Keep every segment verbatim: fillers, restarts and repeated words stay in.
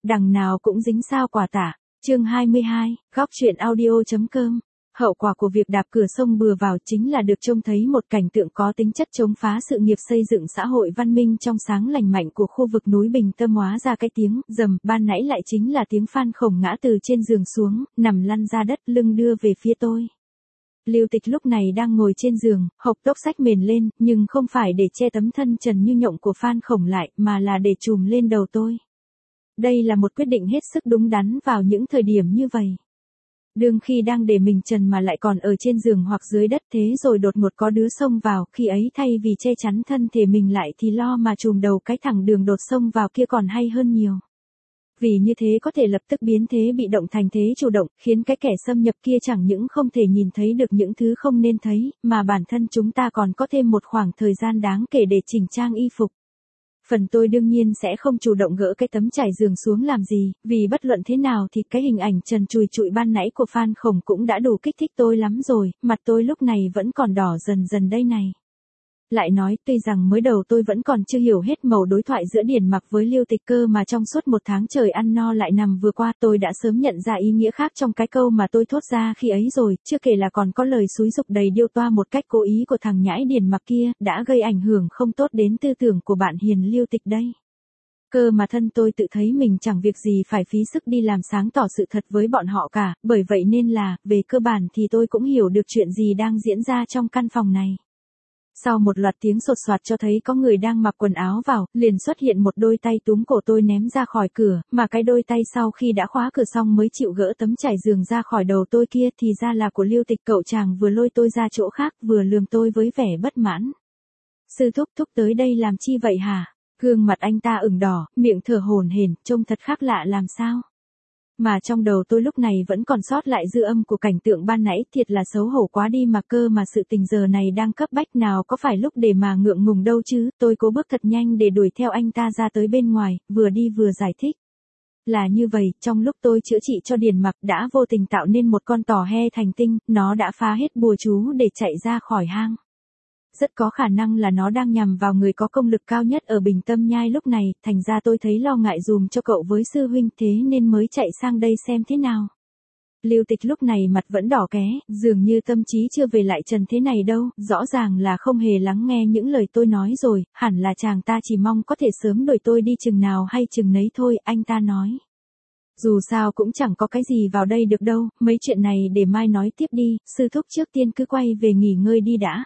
đằng nào cũng dính sao quả tả. Chương hai mươi hai, góc truyện audio.com. Hậu quả của việc đạp cửa sông bừa vào chính là được trông thấy một cảnh tượng có tính chất chống phá sự nghiệp xây dựng xã hội văn minh trong sáng lành mạnh của khu vực núi Bình Tâm. Hóa ra cái tiếng rầm ban nãy lại chính là tiếng Phan Khổng ngã từ trên giường xuống, nằm lăn ra đất, lưng đưa về phía tôi. Lưu Tịch lúc này đang ngồi trên giường, hộc tốc xách mền lên, nhưng không phải để che tấm thân trần như nhộng của Phan Khổng lại, mà là để trùm lên đầu tôi. Đây là một quyết định hết sức đúng đắn vào những thời điểm như vậy. Đương khi đang để mình trần mà lại còn ở trên giường hoặc dưới đất, thế rồi đột ngột có đứa xông vào, khi ấy thay vì che chắn thân thể mình lại thì lo mà trùm đầu cái thằng đường đột xông vào kia còn hay hơn nhiều. Vì như thế có thể lập tức biến thế bị động thành thế chủ động, khiến cái kẻ xâm nhập kia chẳng những không thể nhìn thấy được những thứ không nên thấy, mà bản thân chúng ta còn có thêm một khoảng thời gian đáng kể để chỉnh trang y phục. Phần tôi đương nhiên sẽ không chủ động gỡ cái tấm trải giường xuống làm gì, vì bất luận thế nào thì cái hình ảnh trần trùi trụi ban nãy của Phan Khổng cũng đã đủ kích thích tôi lắm rồi, mặt tôi lúc này vẫn còn đỏ dần dần đây này. Lại nói, tuy rằng mới đầu tôi vẫn còn chưa hiểu hết mẩu đối thoại giữa Điền Mặc với Lưu Tịch cơ mà trong suốt một tháng trời ăn no lại nằm vừa qua tôi đã sớm nhận ra ý nghĩa khác trong cái câu mà tôi thốt ra khi ấy rồi, chưa kể là còn có lời xúi giục đầy điêu toa một cách cố ý của thằng nhãi Điền Mặc kia, đã gây ảnh hưởng không tốt đến tư tưởng của bạn hiền Lưu Tịch đây. Cơ mà thân tôi tự thấy mình chẳng việc gì phải phí sức đi làm sáng tỏ sự thật với bọn họ cả, bởi vậy nên là, về cơ bản thì tôi cũng hiểu được chuyện gì đang diễn ra trong căn phòng này. Sau một loạt tiếng sột soạt cho thấy có người đang mặc quần áo vào, liền xuất hiện một đôi tay túm cổ tôi ném ra khỏi cửa, mà cái đôi tay sau khi đã khóa cửa xong mới chịu gỡ tấm trải giường ra khỏi đầu tôi kia thì ra là của Lưu Tịch. Cậu chàng vừa lôi tôi ra chỗ khác, vừa lườm tôi với vẻ bất mãn. Sư thúc thúc tới đây làm chi vậy hả? Gương mặt anh ta ửng đỏ, miệng thở hổn hển, trông thật khác lạ làm sao? Mà trong đầu tôi lúc này vẫn còn sót lại dư âm của cảnh tượng ban nãy, thiệt là xấu hổ quá đi mà. Cơ mà sự tình giờ này đang cấp bách, nào có phải lúc để mà ngượng ngùng đâu chứ. Tôi cố bước thật nhanh để đuổi theo anh ta ra tới bên ngoài, vừa đi vừa giải thích. Là như vậy, trong lúc tôi chữa trị cho Điền Mặc đã vô tình tạo nên một con tò he thành tinh, nó đã phá hết bùa chú để chạy ra khỏi hang. Rất có khả năng là nó đang nhằm vào người có công lực cao nhất ở Bình Tâm Nhai lúc này, thành ra tôi thấy lo ngại dùm cho cậu với sư huynh, thế nên mới chạy sang đây xem thế nào. Lưu Tịch lúc này mặt vẫn đỏ ké, dường như tâm trí chưa về lại trần thế này đâu, rõ ràng là không hề lắng nghe những lời tôi nói rồi, hẳn là chàng ta chỉ mong có thể sớm đuổi tôi đi chừng nào hay chừng nấy thôi, anh ta nói. Dù sao cũng chẳng có cái gì vào đây được đâu, mấy chuyện này để mai nói tiếp đi, sư thúc trước tiên cứ quay về nghỉ ngơi đi đã.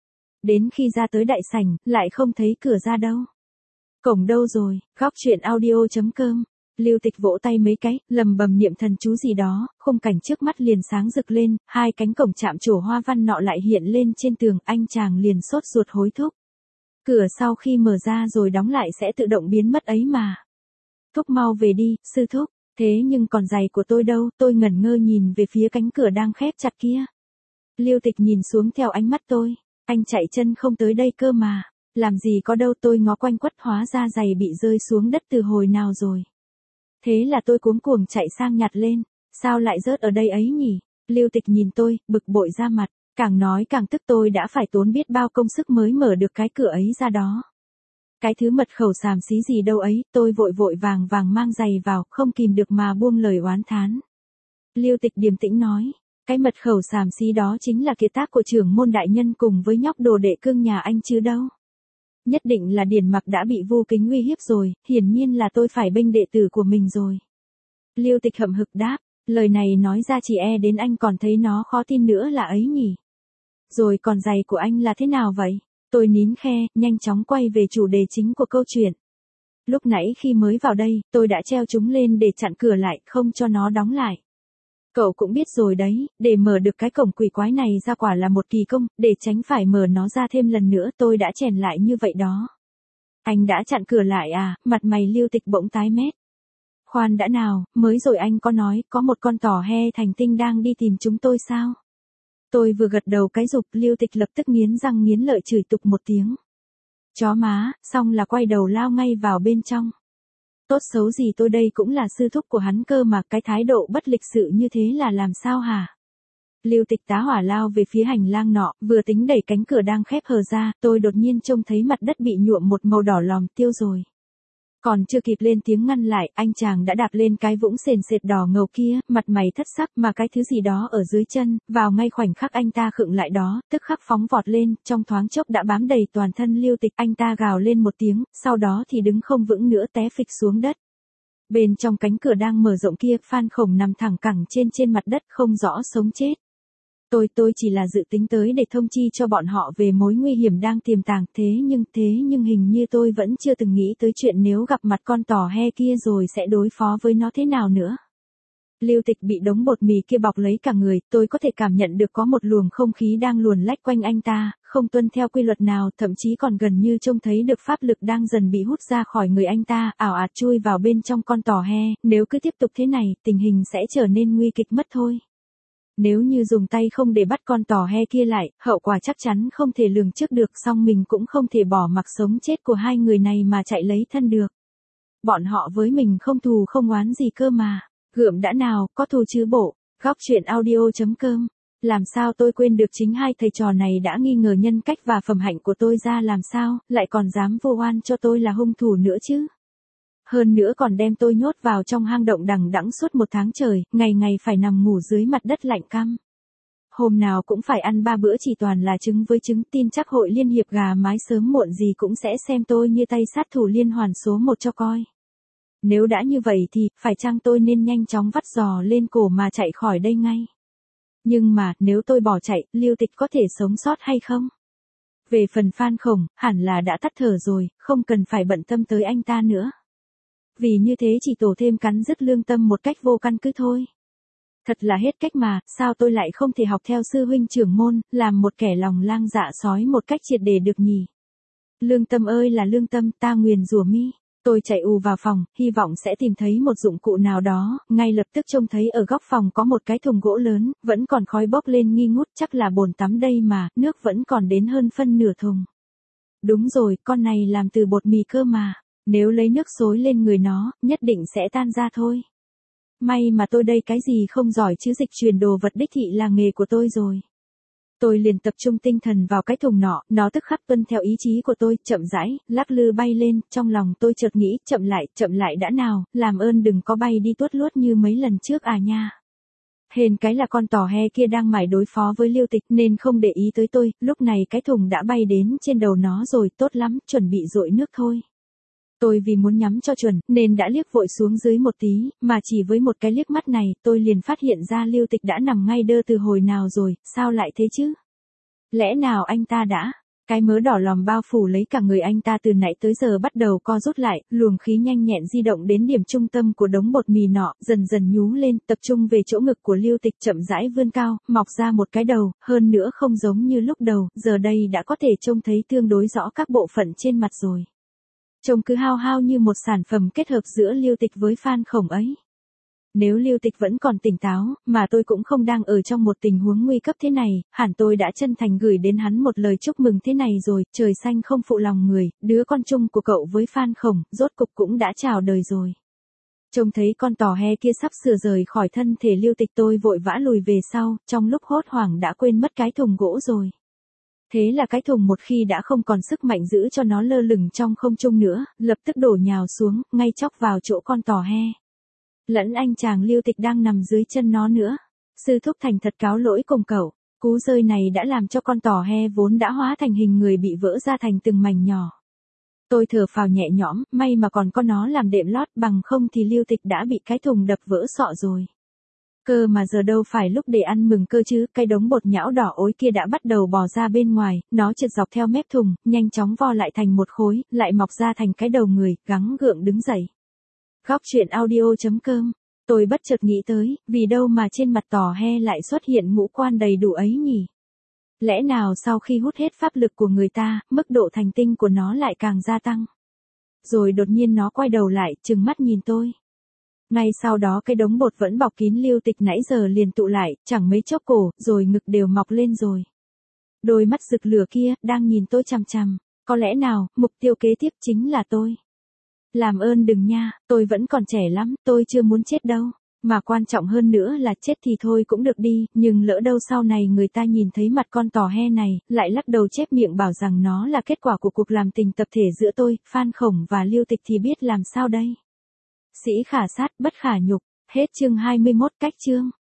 Đến khi ra tới đại sảnh, lại không thấy cửa ra đâu. Cổng đâu rồi, góc truyện audio.com. Lưu Tịch vỗ tay mấy cái, lầm bầm niệm thần chú gì đó, khung cảnh trước mắt liền sáng rực lên, hai cánh cổng chạm trổ hoa văn nọ lại hiện lên trên tường, anh chàng liền sốt ruột hối thúc. Cửa sau khi mở ra rồi đóng lại sẽ tự động biến mất ấy mà. Thúc mau về đi, sư thúc, thế nhưng còn giày của tôi đâu, tôi ngẩn ngơ nhìn về phía cánh cửa đang khép chặt kia. Lưu Tịch nhìn xuống theo ánh mắt tôi. Anh chạy chân không tới đây cơ mà, làm gì có đâu. Tôi ngó quanh quất, hóa ra giày bị rơi xuống đất từ hồi nào rồi. Thế là tôi cuống cuồng chạy sang nhặt lên, sao lại rớt ở đây ấy nhỉ? Lưu Tịch nhìn tôi, bực bội ra mặt, càng nói càng tức, tôi đã phải tốn biết bao công sức mới mở được cái cửa ấy ra đó. Cái thứ mật khẩu xàm xí gì đâu ấy, tôi vội vội vàng vàng mang giày vào, không kìm được mà buông lời oán thán. Lưu Tịch điềm tĩnh nói. Cái mật khẩu xàm xí đó chính là kiệt tác của trưởng môn đại nhân cùng với nhóc đồ đệ cương nhà anh chứ đâu. Nhất định là Điền Mặc đã bị Vu Kính uy hiếp rồi, hiển nhiên là tôi phải bênh đệ tử của mình rồi. Lưu Tịch hậm hực đáp, lời này nói ra chỉ e đến anh còn thấy nó khó tin nữa là ấy nhỉ. Rồi còn giày của anh là thế nào vậy? Tôi nín khe, nhanh chóng quay về chủ đề chính của câu chuyện. Lúc nãy khi mới vào đây, tôi đã treo chúng lên để chặn cửa lại, không cho nó đóng lại. Cậu cũng biết rồi đấy, để mở được cái cổng quỷ quái này ra quả là một kỳ công, để tránh phải mở nó ra thêm lần nữa tôi đã chèn lại như vậy đó. Anh đã chặn cửa lại à? Mặt mày Lưu Tịch bỗng tái mét. Khoan đã nào, mới rồi anh có nói có một con tò he thành tinh đang đi tìm chúng tôi sao? Tôi vừa gật đầu cái rụp, Lưu Tịch lập tức nghiến răng nghiến lợi chửi tục một tiếng. Chó má, xong là quay đầu lao ngay vào bên trong. Tốt xấu gì tôi đây cũng là sư thúc của hắn cơ mà, cái thái độ bất lịch sự như thế là làm sao hả? Lưu Tịch tá hỏa lao về phía hành lang nọ, vừa tính đẩy cánh cửa đang khép hờ ra, tôi đột nhiên trông thấy mặt đất bị nhuộm một màu đỏ lòm tiêu rồi. Còn chưa kịp lên tiếng ngăn lại, anh chàng đã đạp lên cái vũng sền sệt đỏ ngầu kia, mặt mày thất sắc mà cái thứ gì đó ở dưới chân, vào ngay khoảnh khắc anh ta khựng lại đó, tức khắc phóng vọt lên, trong thoáng chốc đã bám đầy toàn thân Lưu Tịch, anh ta gào lên một tiếng, sau đó thì đứng không vững nữa té phịch xuống đất. Bên trong cánh cửa đang mở rộng kia, Phan Khổng nằm thẳng cẳng trên trên mặt đất không rõ sống chết. Tôi tôi chỉ là dự tính tới để thông chi cho bọn họ về mối nguy hiểm đang tiềm tàng, thế nhưng thế nhưng hình như tôi vẫn chưa từng nghĩ tới chuyện nếu gặp mặt con tò he kia rồi sẽ đối phó với nó thế nào nữa. Lưu Tịch bị đống bột mì kia bọc lấy cả người, tôi có thể cảm nhận được có một luồng không khí đang luồn lách quanh anh ta, không tuân theo quy luật nào, thậm chí còn gần như trông thấy được pháp lực đang dần bị hút ra khỏi người anh ta, ảo ạt chui vào bên trong con tò he, nếu cứ tiếp tục thế này, tình hình sẽ trở nên nguy kịch mất thôi. Nếu như dùng tay không để bắt con tò he kia lại, hậu quả chắc chắn không thể lường trước được, song mình cũng không thể bỏ mặc sống chết của hai người này mà chạy lấy thân được. Bọn họ với mình không thù không oán gì cơ mà. Gượm đã nào, có thù chứ bộ. Góc truyện audio chấm com. Làm sao tôi quên được chính hai thầy trò này đã nghi ngờ nhân cách và phẩm hạnh của tôi ra, làm sao, lại còn dám vô oan cho tôi là hung thủ nữa chứ. Hơn nữa còn đem tôi nhốt vào trong hang động đằng đẵng suốt một tháng trời, ngày ngày phải nằm ngủ dưới mặt đất lạnh căm. Hôm nào cũng phải ăn ba bữa chỉ toàn là trứng với trứng, tin chắc hội liên hiệp gà mái sớm muộn gì cũng sẽ xem tôi như tay sát thủ liên hoàn số một cho coi. Nếu đã như vậy thì, phải chăng tôi nên nhanh chóng vắt giò lên cổ mà chạy khỏi đây ngay? Nhưng mà, nếu tôi bỏ chạy, Lưu Tịch có thể sống sót hay không? Về phần Phan Khổng, hẳn là đã tắt thở rồi, không cần phải bận tâm tới anh ta nữa. Vì như thế chỉ tổ thêm cắn rứt lương tâm một cách vô căn cứ thôi. Thật là hết cách mà, sao tôi lại không thể học theo sư huynh trưởng môn, làm một kẻ lòng lang dạ sói một cách triệt để được nhỉ? Lương tâm ơi là lương tâm, ta nguyền rủa mi. Tôi chạy ù vào phòng, hy vọng sẽ tìm thấy một dụng cụ nào đó, ngay lập tức trông thấy ở góc phòng có một cái thùng gỗ lớn, vẫn còn khói bốc lên nghi ngút, chắc là bồn tắm đây mà, nước vẫn còn đến hơn phân nửa thùng. Đúng rồi, con này làm từ bột mì cơ mà, nếu lấy nước xối lên người nó, nhất định sẽ tan ra thôi. May mà tôi đây cái gì không giỏi chứ dịch chuyển đồ vật đích thị là nghề của tôi rồi. Tôi liền tập trung tinh thần vào cái thùng nọ, nó tức khắc tuân theo ý chí của tôi, chậm rãi, lắc lư bay lên, trong lòng tôi chợt nghĩ, chậm lại, chậm lại đã nào, làm ơn đừng có bay đi tuốt luốt như mấy lần trước à nha. Hên cái là con tò he kia đang mải đối phó với Lưu Tịch nên không để ý tới tôi, lúc này cái thùng đã bay đến trên đầu nó rồi, tốt lắm, chuẩn bị dội nước thôi. Tôi vì muốn nhắm cho chuẩn, nên đã liếc vội xuống dưới một tí, mà chỉ với một cái liếc mắt này, tôi liền phát hiện ra Lưu Tịch đã nằm ngay đơ từ hồi nào rồi, sao lại thế chứ? Lẽ nào anh ta đã? Cái mớ đỏ lòm bao phủ lấy cả người anh ta từ nãy tới giờ bắt đầu co rút lại, luồng khí nhanh nhẹn di động đến điểm trung tâm của đống bột mì nọ, dần dần nhú lên, tập trung về chỗ ngực của Lưu Tịch, chậm rãi vươn cao, mọc ra một cái đầu, hơn nữa không giống như lúc đầu, giờ đây đã có thể trông thấy tương đối rõ các bộ phận trên mặt rồi. Trông cứ hao hao như một sản phẩm kết hợp giữa Lưu Tịch với Phan Khổng ấy. Nếu Lưu Tịch vẫn còn tỉnh táo, mà tôi cũng không đang ở trong một tình huống nguy cấp thế này, hẳn tôi đã chân thành gửi đến hắn một lời chúc mừng thế này rồi, trời xanh không phụ lòng người, đứa con chung của cậu với Phan Khổng, rốt cục cũng đã chào đời rồi. Trông thấy con tò he kia sắp sửa rời khỏi thân thể Lưu Tịch, tôi vội vã lùi về sau, trong lúc hốt hoảng đã quên mất cái thùng gỗ rồi. Thế là cái thùng một khi đã không còn sức mạnh giữ cho nó lơ lửng trong không trung nữa, lập tức đổ nhào xuống, ngay chóc vào chỗ con tò he. Lẫn anh chàng Lưu Tịch đang nằm dưới chân nó nữa. Sư thúc thành thật cáo lỗi cùng cậu, cú rơi này đã làm cho con tò he vốn đã hóa thành hình người bị vỡ ra thành từng mảnh nhỏ. Tôi thở phào nhẹ nhõm, may mà còn có nó làm đệm lót, bằng không thì Lưu Tịch đã bị cái thùng đập vỡ sọ rồi. Cơ mà giờ đâu phải lúc để ăn mừng cơ chứ, cái đống bột nhão đỏ ối kia đã bắt đầu bò ra bên ngoài, nó trượt dọc theo mép thùng, nhanh chóng vo lại thành một khối, lại mọc ra thành cái đầu người, gắng gượng đứng dậy. Góc truyện audio chấm com. Tôi bất chợt nghĩ tới, vì đâu mà trên mặt tò he lại xuất hiện ngũ quan đầy đủ ấy nhỉ? Lẽ nào sau khi hút hết pháp lực của người ta, mức độ thành tinh của nó lại càng gia tăng? Rồi đột nhiên nó quay đầu lại, trừng mắt nhìn tôi. Ngay sau đó cái đống bột vẫn bọc kín Lưu Tịch nãy giờ liền tụ lại, chẳng mấy chốc cổ, rồi ngực đều mọc lên rồi. Đôi mắt rực lửa kia, đang nhìn tôi chằm chằm, có lẽ nào, mục tiêu kế tiếp chính là tôi. Làm ơn đừng nha, tôi vẫn còn trẻ lắm, tôi chưa muốn chết đâu. Mà quan trọng hơn nữa là chết thì thôi cũng được đi, nhưng lỡ đâu sau này người ta nhìn thấy mặt con tò he này, lại lắc đầu chép miệng bảo rằng nó là kết quả của cuộc làm tình tập thể giữa tôi, Phan Khổng và Lưu Tịch thì biết làm sao đây. Sĩ khả sát, bất khả nhục. Hết chương hai mươi mốt. Cách chương